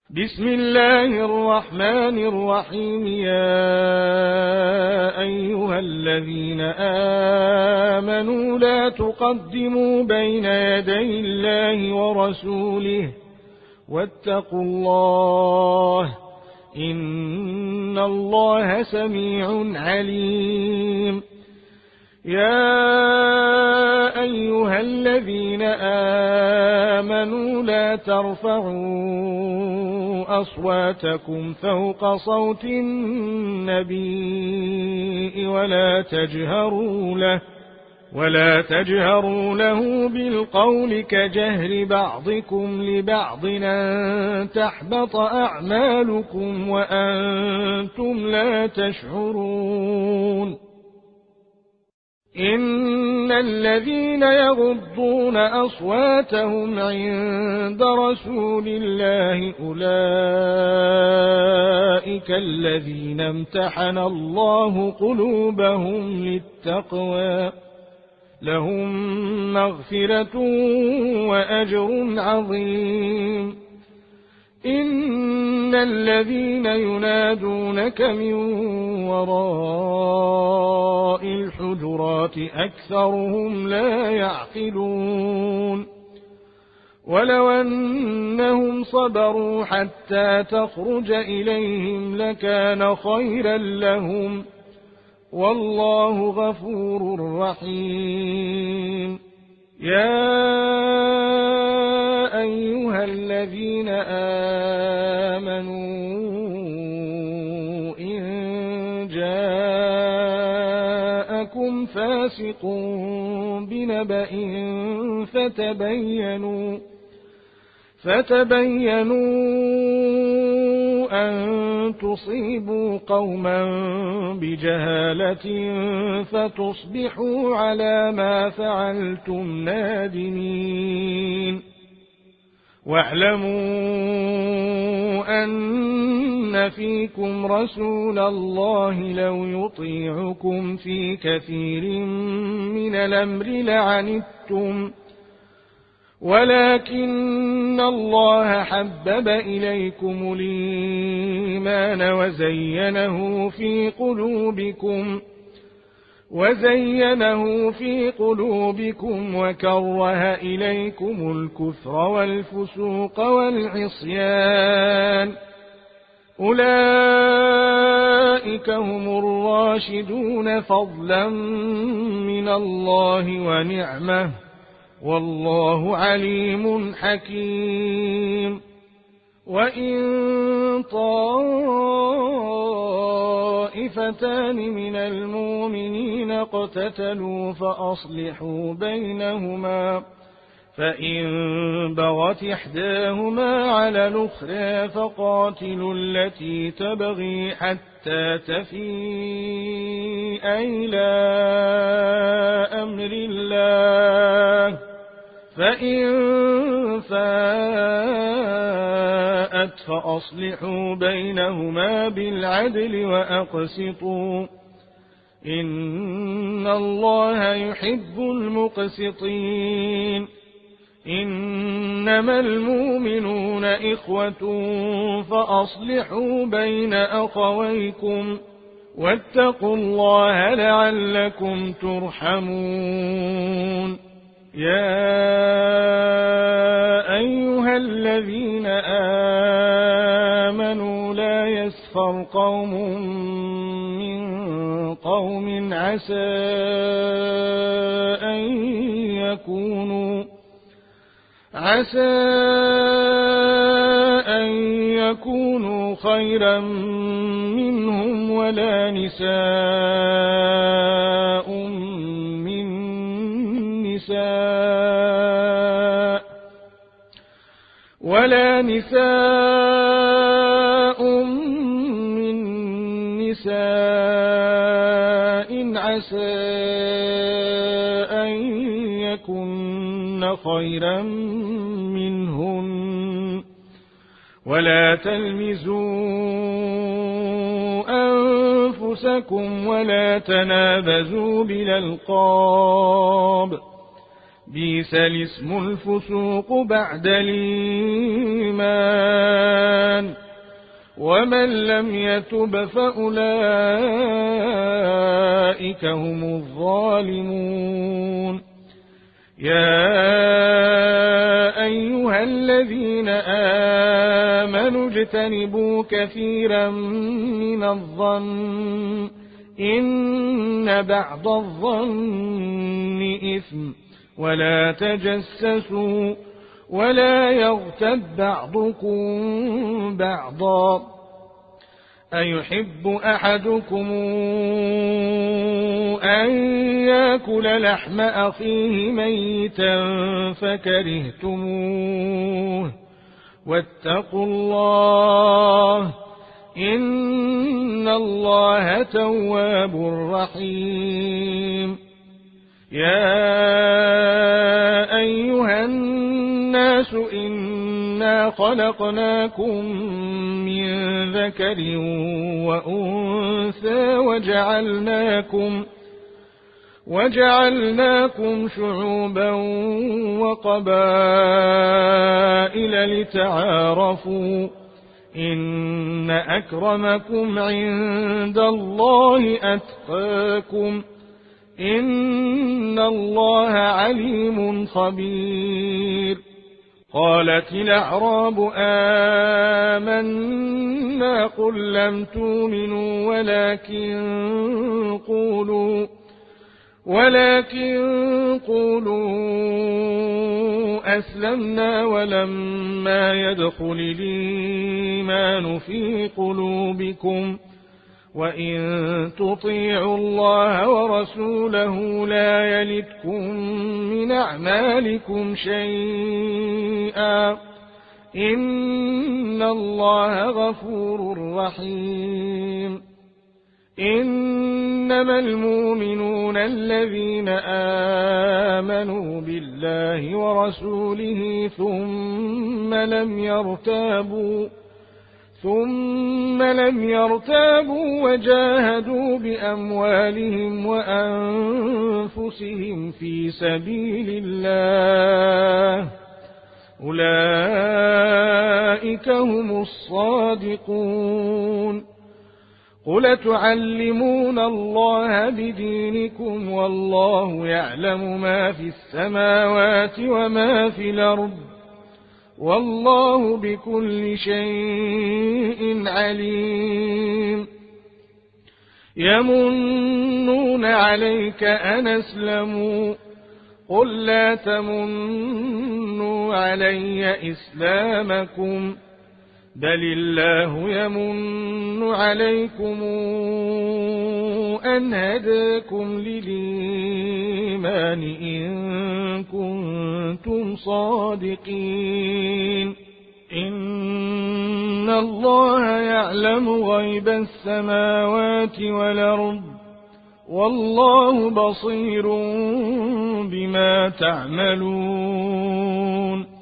بسم الله الرحمن الرحيم. يا أيها الذين آمنوا لا تقدموا بين يدي الله ورسوله واتقوا الله إن الله سميع عليم. يا أيها الذين آمنوا لا ترفعوا أصواتكم فوق صوت النبي ولا تجهروا له بالقول كجهر بعضكم لبعض أن تحبط أعمالكم وأنتم لا تشعرون. إن الذين يغضون أصواتهم عند رسول الله أولئك الذين امتحن الله قلوبهم للتقوى لهم مغفرة وأجر عظيم. إن الذين ينادونك من وراء الحجرات أكثرهم لا يعقلون. ولو أنهم صبروا حتى تخرج إليهم لكان خيرا لهم والله غفور رحيم. يا أيها الذين آمنوا إن جاءكم فاسق بنبأ فتبينوا أن تصيبوا قوما بجهالة فتصبحوا على ما فعلتم نادمين. واعلموا أن فيكم رسول الله لو يطيعكم في كثير من الأمر لعنتم ولكن الله حبب إليكم الإيمان وزينه في قلوبكم وكره إليكم الكفر والفسوق والعصيان أولئك هم الراشدون فضلا من الله ونعمه والله عليم حكيم. وإن طائفتان من المؤمنين اقتتلوا فأصلحوا بينهما فإن بغت إحداهما على الأخرى فقاتلوا التي تبغي حتى تفيء إلى أمر الله فإن فاءت فأصلحوا بينهما بالعدل وأقسطوا إن الله يحب المقسطين. إنما المؤمنون إخوة فأصلحوا بين أخويكم واتقوا الله لعلكم ترحمون. يا أيها الذين آمنوا لا يسخر قوم من قوم عسى أن يكونوا خيرا منهم ولا نساء من نساء عسى أن يكن خيرا منهن ولا تلمزوا أنفسكم ولا تنابزوا بالألقاب بئس الاسم الفسوق بعد الإيمان ومن لم يتب فأولئك هم الظالمون. يا أيها الذين آمنوا اجتنبوا كثيرا من الظن إن بعض الظن إثم ولا تجسسوا ولا يغتب بعضكم بعضا أيحب أحدكم أن يأكل لحم أخيه ميتا فكرهتموه واتقوا الله إن الله تواب رحيم. يا أيها الناس إنا خلقناكم من ذكر وأنثى وجعلناكم شعوبا وقبائل لتعارفوا إن أكرمكم عند الله أتقاكم إن الله عليم خبير. قالت الأعراب آمنا قل لم تؤمنوا ولكن قولوا أسلمنا ولما يدخل الإيمان في قلوبكم وإن تطيعوا الله ورسوله لا يلتكم من أعمالكم شيئا إن الله غفور رحيم. إنما المؤمنون الذين آمنوا بالله ورسوله ثم لم يرتابوا وجاهدوا بأموالهم وأنفسهم في سبيل الله أولئك هم الصادقون. قل تعلمون الله بدينكم والله يعلم ما في السماوات وما في الأرض والله بكل شيء عليم. يمنون عليك أن أسلموا قل لا تمنوا علي إسلامكم بل الله يمن عليكم أن هداكم للإيمان إن كنتم صادقين. إن الله يعلم غيب السماوات والأرض والله بصير بما تعملون.